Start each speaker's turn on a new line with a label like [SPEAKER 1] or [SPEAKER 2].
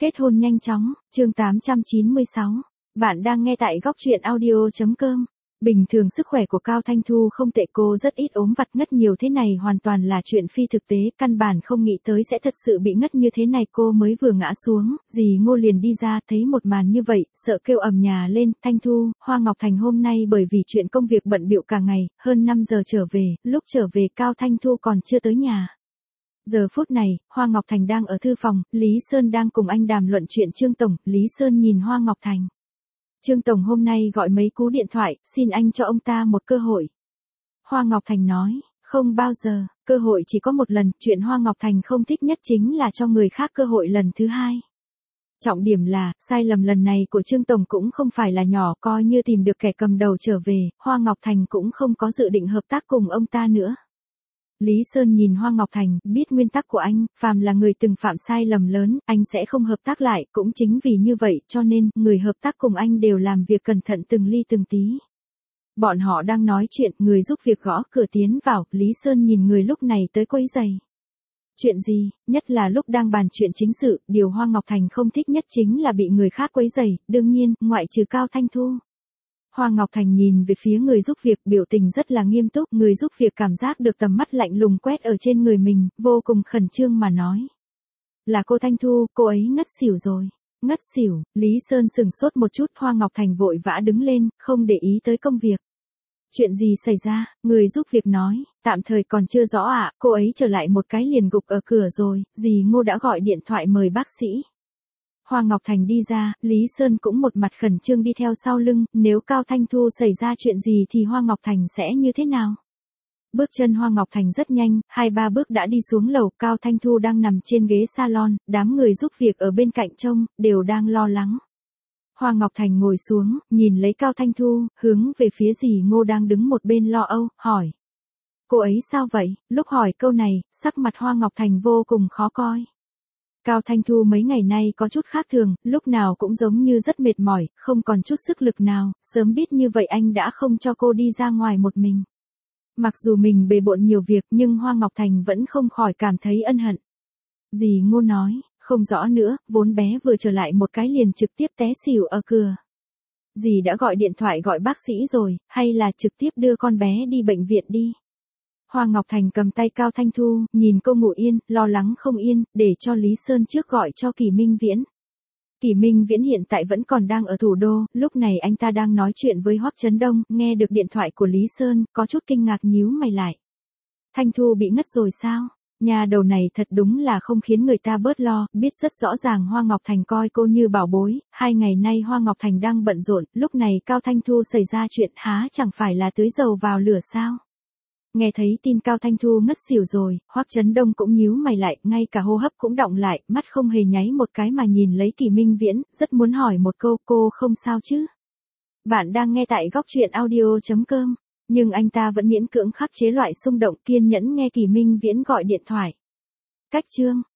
[SPEAKER 1] Kết hôn nhanh chóng, chương 896. Bạn đang nghe tại góc truyện audio.com. Bình thường sức khỏe của Cao Thanh Thu không tệ, cô rất ít ốm vặt ngất nhiều thế này hoàn toàn là chuyện phi thực tế, căn bản không nghĩ tới sẽ thật sự bị ngất như thế này. Cô mới vừa ngã xuống, dì Ngô liền đi ra thấy một màn như vậy, sợ kêu ầm nhà lên. Thanh Thu, Hoa Ngọc Thành hôm nay bởi vì chuyện công việc bận bịu cả ngày, hơn 5 giờ trở về, lúc trở về Cao Thanh Thu còn chưa tới nhà. Giờ phút này, Hoa Ngọc Thành đang ở thư phòng, Lý Sơn đang cùng anh đàm luận chuyện Trương Tổng. Lý Sơn nhìn Hoa Ngọc Thành. Trương Tổng hôm nay gọi mấy cú điện thoại, xin anh cho ông ta một cơ hội. Hoa Ngọc Thành nói, không bao giờ, cơ hội chỉ có một lần, chuyện Hoa Ngọc Thành không thích nhất chính là cho người khác cơ hội lần thứ hai. Trọng điểm là, sai lầm lần này của Trương Tổng cũng không phải là nhỏ, coi như tìm được kẻ cầm đầu trở về, Hoa Ngọc Thành cũng không có dự định hợp tác cùng ông ta nữa. Lý Sơn nhìn Hoa Ngọc Thành, biết nguyên tắc của anh, phàm là người từng phạm sai lầm lớn, anh sẽ không hợp tác lại, cũng chính vì như vậy, cho nên, người hợp tác cùng anh đều làm việc cẩn thận từng ly từng tí. Bọn họ đang nói chuyện, người giúp việc gõ cửa tiến vào, Lý Sơn nhìn người lúc này tới quấy giày. Chuyện gì, nhất là lúc đang bàn chuyện chính sự, điều Hoa Ngọc Thành không thích nhất chính là bị người khác quấy giày, đương nhiên, ngoại trừ Cao Thanh Thu. Hoa Ngọc Thành nhìn về phía người giúp việc, biểu tình rất là nghiêm túc, người giúp việc cảm giác được tầm mắt lạnh lùng quét ở trên người mình, vô cùng khẩn trương mà nói. Là cô Thanh Thu, cô ấy ngất xỉu rồi. Ngất xỉu, Lý Sơn sừng sốt một chút, Hoa Ngọc Thành vội vã đứng lên, không để ý tới công việc. Chuyện gì xảy ra, người giúp việc nói, tạm thời còn chưa rõ ạ, cô ấy trở lại một cái liền gục ở cửa rồi, dì Ngô đã gọi điện thoại mời bác sĩ. Hoa Ngọc Thành đi ra, Lý Sơn cũng một mặt khẩn trương đi theo sau lưng, nếu Cao Thanh Thu xảy ra chuyện gì thì Hoa Ngọc Thành sẽ như thế nào? Bước chân Hoa Ngọc Thành rất nhanh, 2-3 bước đã đi xuống lầu, Cao Thanh Thu đang nằm trên ghế salon, đám người giúp việc ở bên cạnh trông, đều đang lo lắng. Hoa Ngọc Thành ngồi xuống, nhìn lấy Cao Thanh Thu, hướng về phía dì Ngô đang đứng một bên lo âu, hỏi. Cô ấy sao vậy? Lúc hỏi câu này, sắc mặt Hoa Ngọc Thành vô cùng khó coi. Cao Thanh Thu mấy ngày nay có chút khác thường, lúc nào cũng giống như rất mệt mỏi, không còn chút sức lực nào, sớm biết như vậy anh đã không cho cô đi ra ngoài một mình. Mặc dù mình bề bộn nhiều việc nhưng Hoa Ngọc Thành vẫn không khỏi cảm thấy ân hận. Dì Ngô nói, không rõ nữa, vốn bé vừa trở lại một cái liền trực tiếp té xỉu ở cửa. Dì đã gọi điện thoại gọi bác sĩ rồi, hay là trực tiếp đưa con bé đi bệnh viện đi. Hoa Ngọc Thành cầm tay Cao Thanh Thu, nhìn cô ngủ yên, lo lắng không yên, để cho Lý Sơn trước gọi cho Kỳ Minh Viễn. Kỳ Minh Viễn hiện tại vẫn còn đang ở thủ đô, lúc này anh ta đang nói chuyện với Hoắc Chấn Đông, nghe được điện thoại của Lý Sơn, có chút kinh ngạc nhíu mày lại. Thanh Thu bị ngất rồi sao? Nhà đầu này thật đúng là không khiến người ta bớt lo, biết rất rõ ràng Hoa Ngọc Thành coi cô như bảo bối, 2 ngày nay Hoa Ngọc Thành đang bận rộn, lúc này Cao Thanh Thu xảy ra chuyện há chẳng phải là tưới dầu vào lửa sao? Nghe thấy tin Cao Thanh Thu ngất xỉu rồi, Hoắc Chấn Đông cũng nhíu mày lại, ngay cả hô hấp cũng đọng lại, mắt không hề nháy một cái mà nhìn lấy Kỳ Minh Viễn, rất muốn hỏi một câu, cô không sao chứ? Bạn đang nghe tại góc truyện audio.com, nhưng anh ta vẫn miễn cưỡng khắc chế loại xung động, kiên nhẫn nghe Kỳ Minh Viễn gọi điện thoại. Cách chương